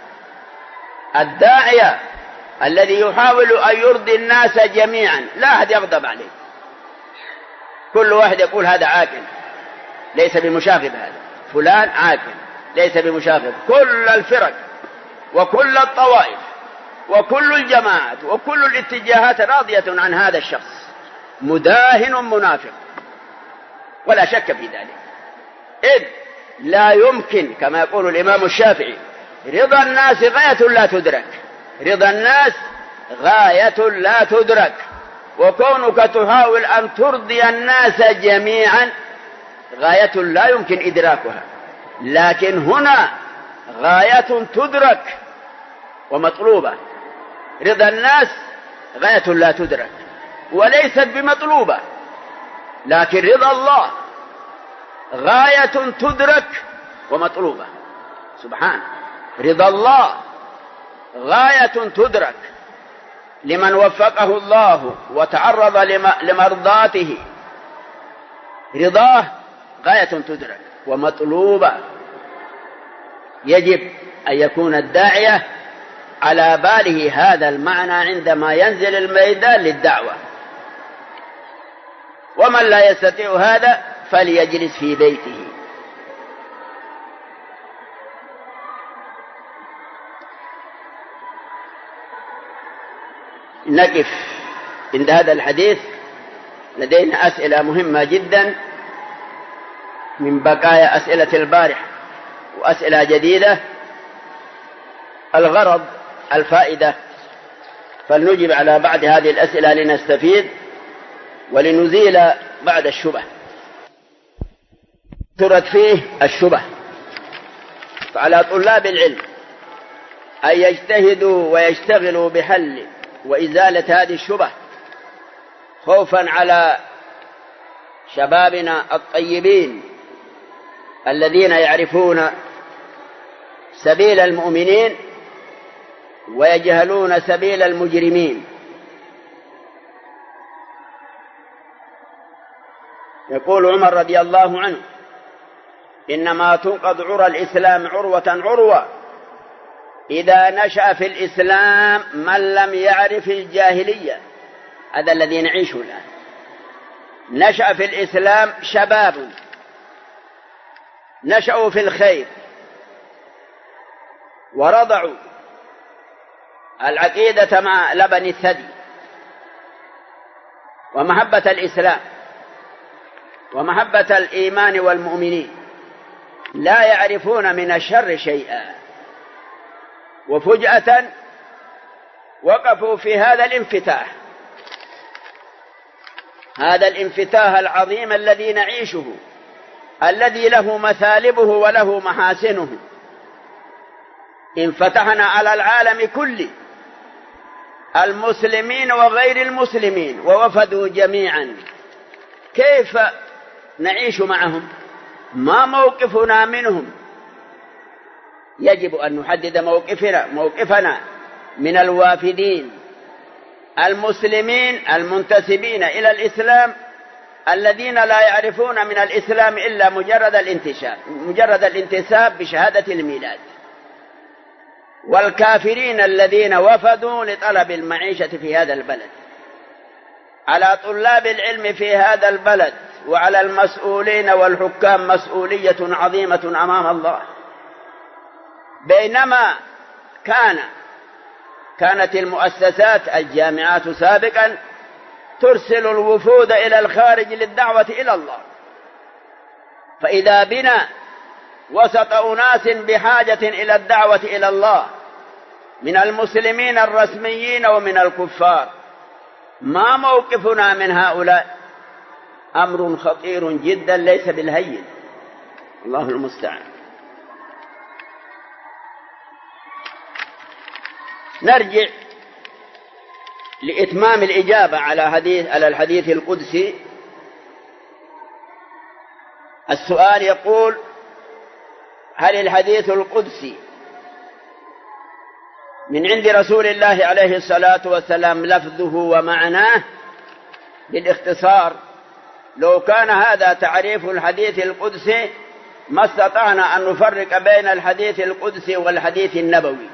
D: الداعية الذي يحاول أن يرضي الناس جميعا لا أحد يغضب عليه، كل واحد يقول هذا عاقل ليس بمشاغب، هذا فلان عاقل ليس بمشاغب. كل الفرق وكل الطوائف وكل الجماعات وكل الاتجاهات راضية عن هذا الشخص، مداهن منافق ولا شك في ذلك. إذ لا يمكن كما يقول الإمام الشافعي: رضا الناس غاية لا تدرك، رضا الناس غاية لا تدرك، وكونك تحاول أن ترضي الناس جميعا غاية لا يمكن إدراكها، لكن هنا غاية تدرك ومطلوبة. رضا الناس غاية لا تدرك وليست بمطلوبة، لكن رضا الله غاية تدرك ومطلوبة. سبحانه، رضا الله غاية تدرك لمن وفقه الله وتعرض لمرضاته. رضاه غاية تدرك ومطلوبة. يجب أن يكون الداعية على باله هذا المعنى عندما ينزل الميدان للدعوة. ومن لا يستطيع هذا فليجلس في بيته. نقف عند هذا الحديث. لدينا أسئلة مهمة جدا من بقايا أسئلة البارحة وأسئلة جديدة. الغرض الفائدة، فلنجب على بعض هذه الأسئلة لنستفيد ولنزيل بعض الشبه. ترد فيه الشبه، فعلى طلاب العلم أن يجتهدوا ويشتغلوا بحل وإزالة هذه الشبه، خوفا على شبابنا الطيبين الذين يعرفون سبيل المؤمنين ويجهلون سبيل المجرمين. يقول عمر رضي الله عنه: إنما تنقض عرى الإسلام عروة عروة إذا نشأ في الإسلام من لم يعرف الجاهلية. هذا الذي نعيشه الآن. نشأ في الإسلام شباب نشأوا في الخير ورضعوا العقيدة مع لبن الثدي ومحبة الإسلام ومحبة الإيمان والمؤمنين، لا يعرفون من الشر شيئا، وفجأة وقفوا في هذا الانفتاح، هذا الانفتاح العظيم الذي نعيشه، الذي له مثالبه وله محاسنه. انفتحنا على العالم كله، المسلمين وغير المسلمين، ووفدوا جميعا. كيف نعيش معهم؟ ما موقفنا منهم؟ يجب أن نحدد موقفنا من الوافدين المسلمين المنتسبين إلى الإسلام، الذين لا يعرفون من الإسلام إلا مجرد الانتساب بشهادة الميلاد، والكافرين الذين وفدوا لطلب المعيشة في هذا البلد. على طلاب العلم في هذا البلد وعلى المسؤولين والحكام مسؤولية عظيمة أمام الله. بينما كانت المؤسسات الجامعات سابقا ترسل الوفود إلى الخارج للدعوة إلى الله، فإذا بنا وسط أناس بحاجة إلى الدعوة إلى الله من المسلمين الرسميين ومن الكفار، ما موقفنا من هؤلاء؟ أمر خطير جدا ليس بالهين. الله المستعان. نرجع لإتمام الإجابة على الحديث القدسي. السؤال يقول: هل الحديث القدسي من عند رسول الله عليه الصلاة والسلام لفظه ومعناه؟ بالاختصار، لو كان هذا تعريف الحديث القدسي ما استطعنا أن نفرق بين الحديث القدسي والحديث النبوي.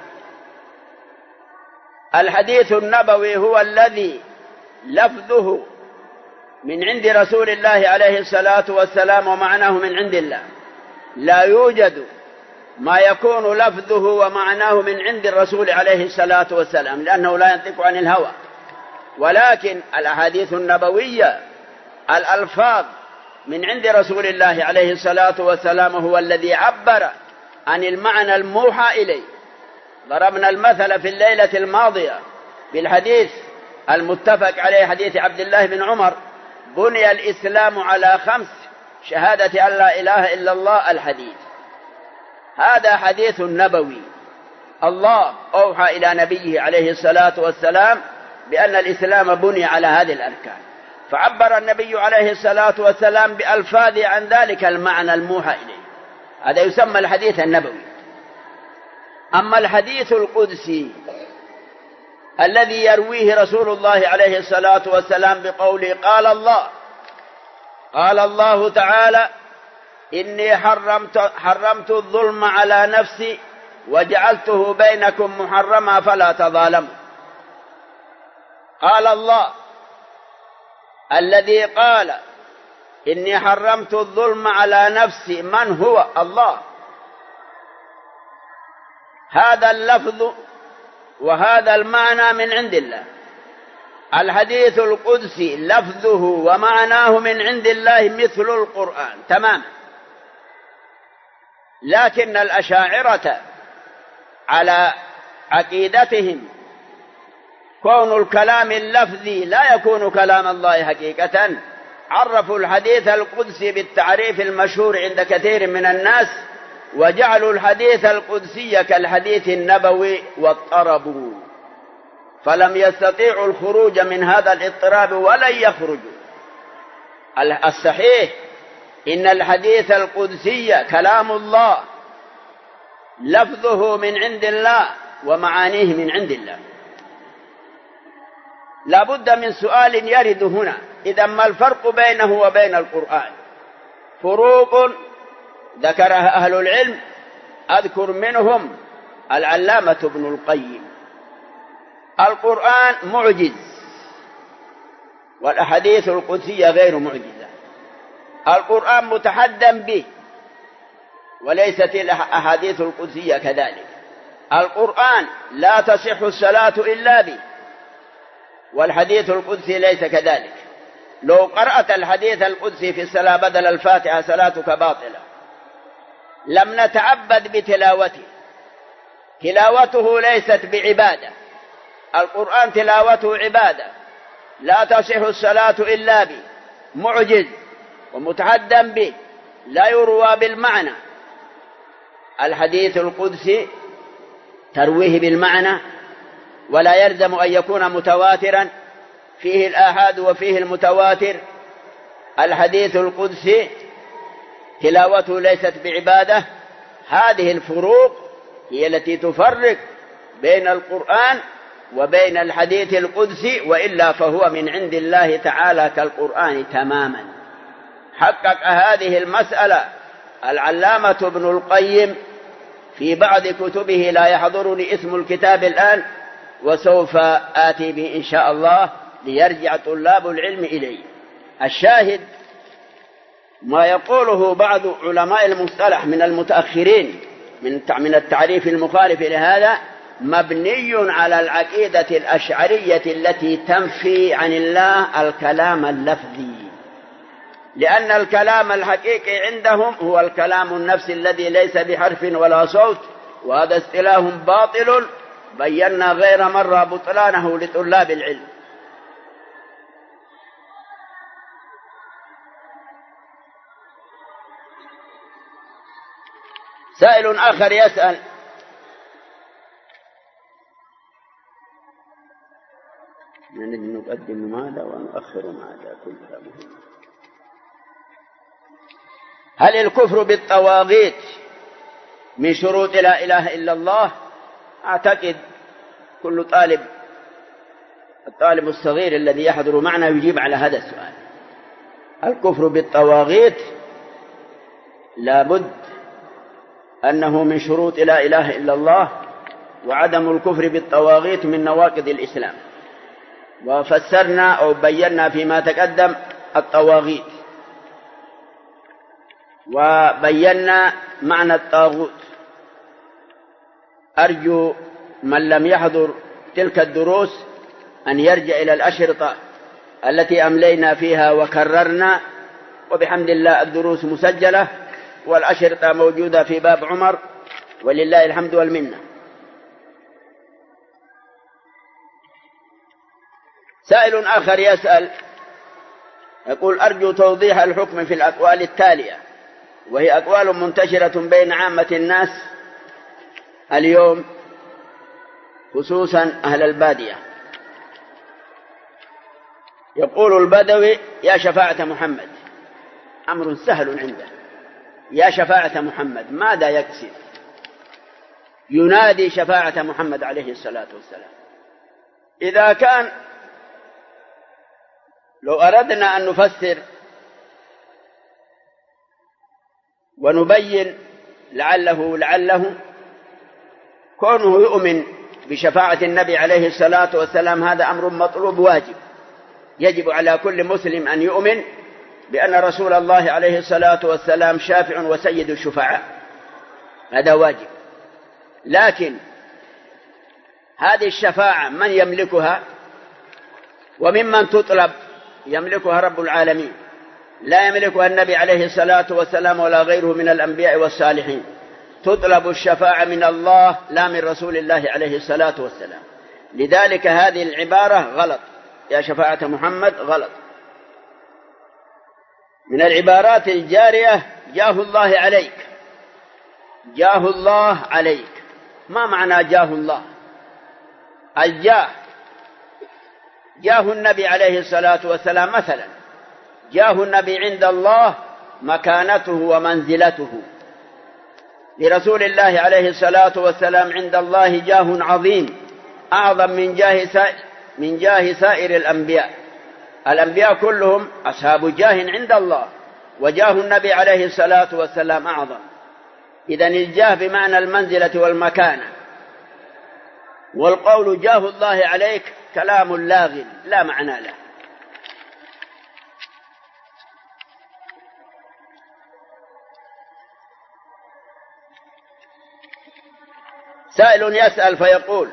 D: الحديث النبوي هو الذي لفظه من عند رسول الله عليه الصلاة والسلام ومعناه من عند الله. لا يوجد ما يكون لفظه ومعناه من عند الرسول عليه الصلاة والسلام، لأنه لا ينطق عن الهوى. ولكن الأحاديث النبوية الألفاظ من عند رسول الله عليه الصلاة والسلام هو الذي عبر عن المعنى الموحى إليه. ضربنا المثل في الليلة الماضية بالحديث المتفق عليه حديث عبد الله بن عمر: بني الإسلام على 5: شهادة أن لا إله إلا الله. الحديث هذا حديث نبوي، الله أوحى إلى نبيه عليه الصلاة والسلام بأن الإسلام بني على هذه الأركان، فعبر النبي عليه الصلاة والسلام بألفاظ عن ذلك المعنى الموحى إليه. هذا يسمى الحديث النبوي. أما الحديث القدسي الذي يرويه رسول الله عليه الصلاة والسلام بقوله: قال الله تعالى: إني حرمت الظلم على نفسي وجعلته بينكم محرما فلا تظالموا. قال الله الذي قال: إني حرمت الظلم على نفسي، من هو؟ الله. هذا اللفظ وهذا المعنى من عند الله. الحديث القدسي لفظه ومعناه من عند الله مثل القرآن تماما، لكن الأشاعرة على عقيدتهم كون الكلام اللفظي لا يكون كلام الله حقيقة، عرفوا الحديث القدسي بالتعريف المشهور عند كثير من الناس، وجعلوا الحديث القدسي كالحديث النبوي واضطربوا، فلم يستطيعوا الخروج من هذا الاضطراب ولن يخرجوا. الصحيح إن الحديث القدسي كلام الله، لفظه من عند الله ومعانيه من عند الله. لا بد من سؤال يرد هنا: إذا ما الفرق بينه وبين القرآن؟ فروق ذكرها أهل العلم، أذكر منهم العلامة ابن القيم. القرآن معجز والأحاديث القدسية غير معجزة. القرآن متحدى به وليست الأحاديث القدسية كذلك. القرآن لا تصح الصلاة إلا به والحديث القدسي ليس كذلك. لو قرأت الحديث القدسي في الصلاة بدل الفاتحة صلاتك باطلة. لم نتعبد بتلاوته، تلاوته ليست بعبادة. القرآن تلاوته عبادة، لا تصح الصلاة إلا به، معجز ومتحدى به، لا يروى بالمعنى. الحديث القدسي ترويه بالمعنى، ولا يلزم أن يكون متواترا، فيه الآحاد وفيه المتواتر. الحديث القدسي تلاوته ليست بعبادة. هذه الفروق هي التي تفرق بين القرآن وبين الحديث القدسي، وإلا فهو من عند الله تعالى كالقرآن تماما. حقق هذه المسألة العلامة ابن القيم في بعض كتبه، لا يحضرني اسم الكتاب الآن، وسوف آتي به إن شاء الله ليرجع طلاب العلم إليه. الشاهد ما يقوله بعض علماء المصطلح من المتأخرين من التعريف المخالف لهذا مبني على العقيدة الأشعرية التي تنفي عن الله الكلام اللفظي، لأن الكلام الحقيقي عندهم هو الكلام النفسي الذي ليس بحرف ولا صوت، وهذا اصطلاح باطل بينا غير مرة بطلانه لطلاب العلم. سائل آخر يسأل: نقدم ماذا ونؤخر ماذا؟ كلها مهمة. هل الكفر بالطواغيت من شروط لا إله إلا الله؟ أعتقد كل الطالب الصغير الذي يحضر معنا يجيب على هذا السؤال. الكفر بالطواغيت لابد أنه من شروط لا إله إلا الله، وعدم الكفر بالطواغيت من نواقض الإسلام. وفسرنا أو بينا فيما تقدم الطواغيت، وبينا معنى الطاغوت. أرجو من لم يحضر تلك الدروس أن يرجع إلى الأشرطة التي أملينا فيها وكررنا، وبحمد الله الدروس مسجلة والأشرطة موجودة في باب عمر، ولله الحمد والمنة. سائل آخر يسأل يقول: أرجو توضيح الحكم في الأقوال التالية، وهي أقوال منتشرة بين عامة الناس اليوم خصوصا أهل البادية. يقول البدوي: يا شفاعة محمد، أمر سهل عنده، يا شفاعة محمد ماذا يقصد؟ ينادي شفاعة محمد عليه الصلاة والسلام. إذا كان لو أردنا أن نفسر ونبين لعله كونه يؤمن بشفاعة النبي عليه الصلاة والسلام هذا أمر مطلوب واجب، يجب على كل مسلم أن يؤمن بأن رسول الله عليه الصلاة والسلام شافع وسيد الشفعاء، هذا واجب. لكن هذه الشفاعة من يملكها وممن تطلب؟ يملكها رب العالمين، لا يملكها النبي عليه الصلاة والسلام ولا غيره من الأنبياء والصالحين. تطلب الشفاعة من الله لا من رسول الله عليه الصلاة والسلام. لذلك هذه العبارة غلط، يا شفاعة محمد غلط. من العبارات الجارية: جاه الله عليك، جاه الله عليك. ما معنى جاه الله؟ الجاه جاه النبي عليه الصلاة والسلام، مثلا جاه النبي عند الله مكانته ومنزلته. لرسول الله عليه الصلاة والسلام عند الله جاه عظيم أعظم من جاه سائر الأنبياء. الأنبياء كلهم أصحاب جاه عند الله، وجاه النبي عليه الصلاة والسلام أعظم. إذن الجاه بمعنى المنزلة والمكانة. والقول جاه الله عليك كلام لاغ لا معنى له. سائل يسأل فيقول: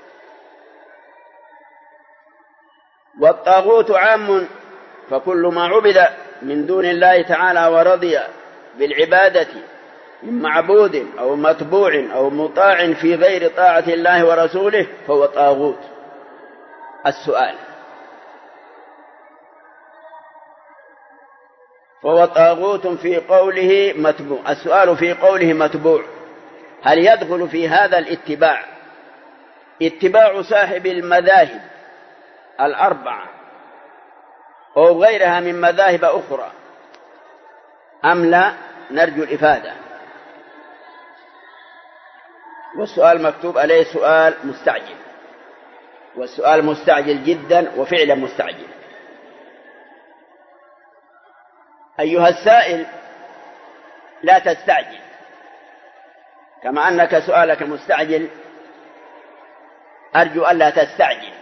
D: والطاغوت عام، فكل ما عبد من دون الله تعالى ورضي بالعبادة من معبود أو متبوع أو مطاع في غير طاعة الله ورسوله فهو طاغوت. السؤال: فهو طاغوت في قوله متبوع. السؤال: في قوله متبوع هل يدخل في هذا الاتباع اتباع صاحب المذاهب الأربعة أو غيرها من مذاهب أخرى أم لا؟ نرجو الإفادة. والسؤال مكتوب عليه سؤال مستعجل، والسؤال مستعجل جدا وفعلا مستعجل. أيها السائل لا تستعجل، كما أنك سؤالك مستعجل أرجو ألا تستعجل.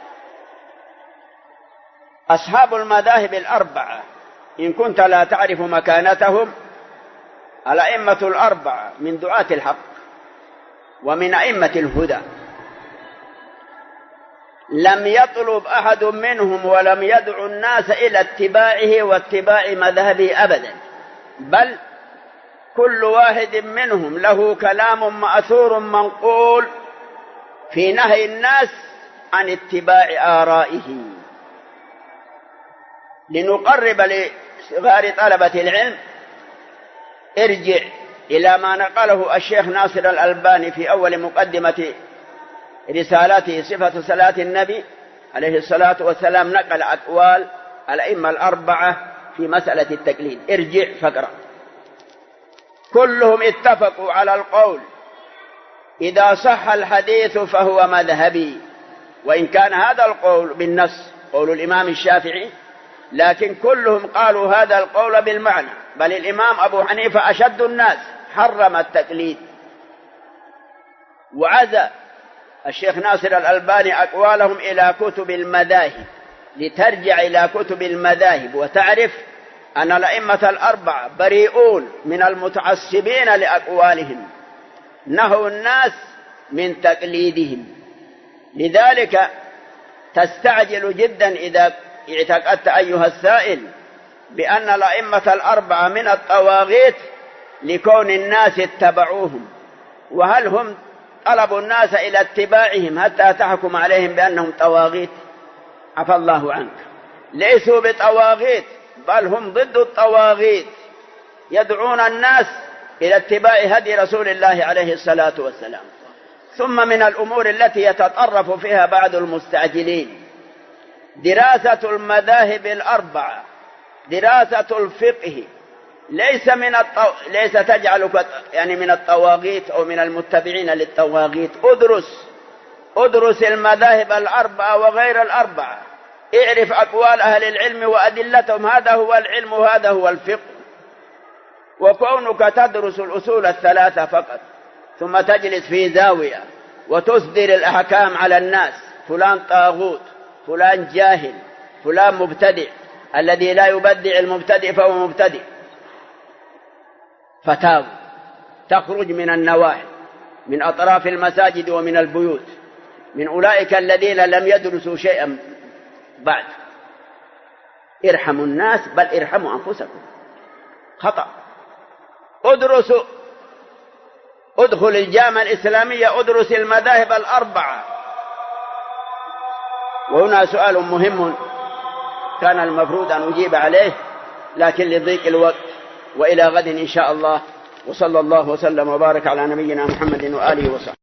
D: أصحاب المذاهب الأربعة إن كنت لا تعرف مكانتهم، الأئمة الأربعة من دعاة الحق ومن أئمة الهدى، لم يطلب أحد منهم ولم يدعو الناس إلى اتباعه واتباع مذهبه أبدا، بل كل واحد منهم له كلام مأثور منقول في نهي الناس عن اتباع آرائه. لنقرب لصغار طلبة العلم ارجع إلى ما نقله الشيخ ناصر الألباني في أول مقدمة رسالته صفة صلاة النبي عليه الصلاة والسلام، نقل أقوال الأئمة الأربعة في مسألة التقليد. ارجع فقرأ. كلهم اتفقوا على القول: إذا صح الحديث فهو مذهبي، وإن كان هذا القول بالنص قول الإمام الشافعي، لكن كلهم قالوا هذا القول بالمعنى. بل الإمام أبو حنيفة أشد الناس حرم التقليد. وعزى الشيخ ناصر الألباني أقوالهم إلى كتب المذاهب، لترجع إلى كتب المذاهب وتعرف أن الأئمة الأربعة بريئون من المتعصبين لأقوالهم، نهوا الناس من تقليدهم. لذلك تستعجل جدا إذا اعتقدت أيها السائل بأن الأئمة الأربعة من الطواغيت لكون الناس اتبعوهم. وهل هم طلبوا الناس إلى اتباعهم حتى تحكم عليهم بأنهم طواغيت؟ عفى الله عنك، ليسوا بطواغيت، بل هم ضد الطواغيت، يدعون الناس إلى اتباع هدي رسول الله عليه الصلاة والسلام. ثم من الأمور التي يتطرف فيها بعض المستعجلين دراسة المذاهب الأربعة، دراسة الفقه، ليس تجعلك يعني من الطواغيت أو من المتبعين للطواغيت. ادرس المذاهب الأربعة وغير الأربعة، اعرف أقوال أهل العلم وأدلتهم، هذا هو العلم وهذا هو الفقه. وكونك تدرس الأصول الثلاثة فقط ثم تجلس في زاوية وتصدر الأحكام على الناس، فلان طاغوت، فلان جاهل، فلان مبتدع، الذي لا يبدع المبتدع فهو مبتدع، فتاوى تخرج من النواحي، من أطراف المساجد ومن البيوت، من أولئك الذين لم يدرسوا شيئا بعد. ارحموا الناس، بل ارحموا أنفسكم. خطأ. ادخل الجامعة الإسلامية، ادرس المذاهب الأربعة. وهنا سؤال مهم كان المفروض أن أجيب عليه، لكن لضيق الوقت، وإلى غد إن شاء الله. وصلى الله وسلم وبارك على نبينا محمد وآله وصحبه.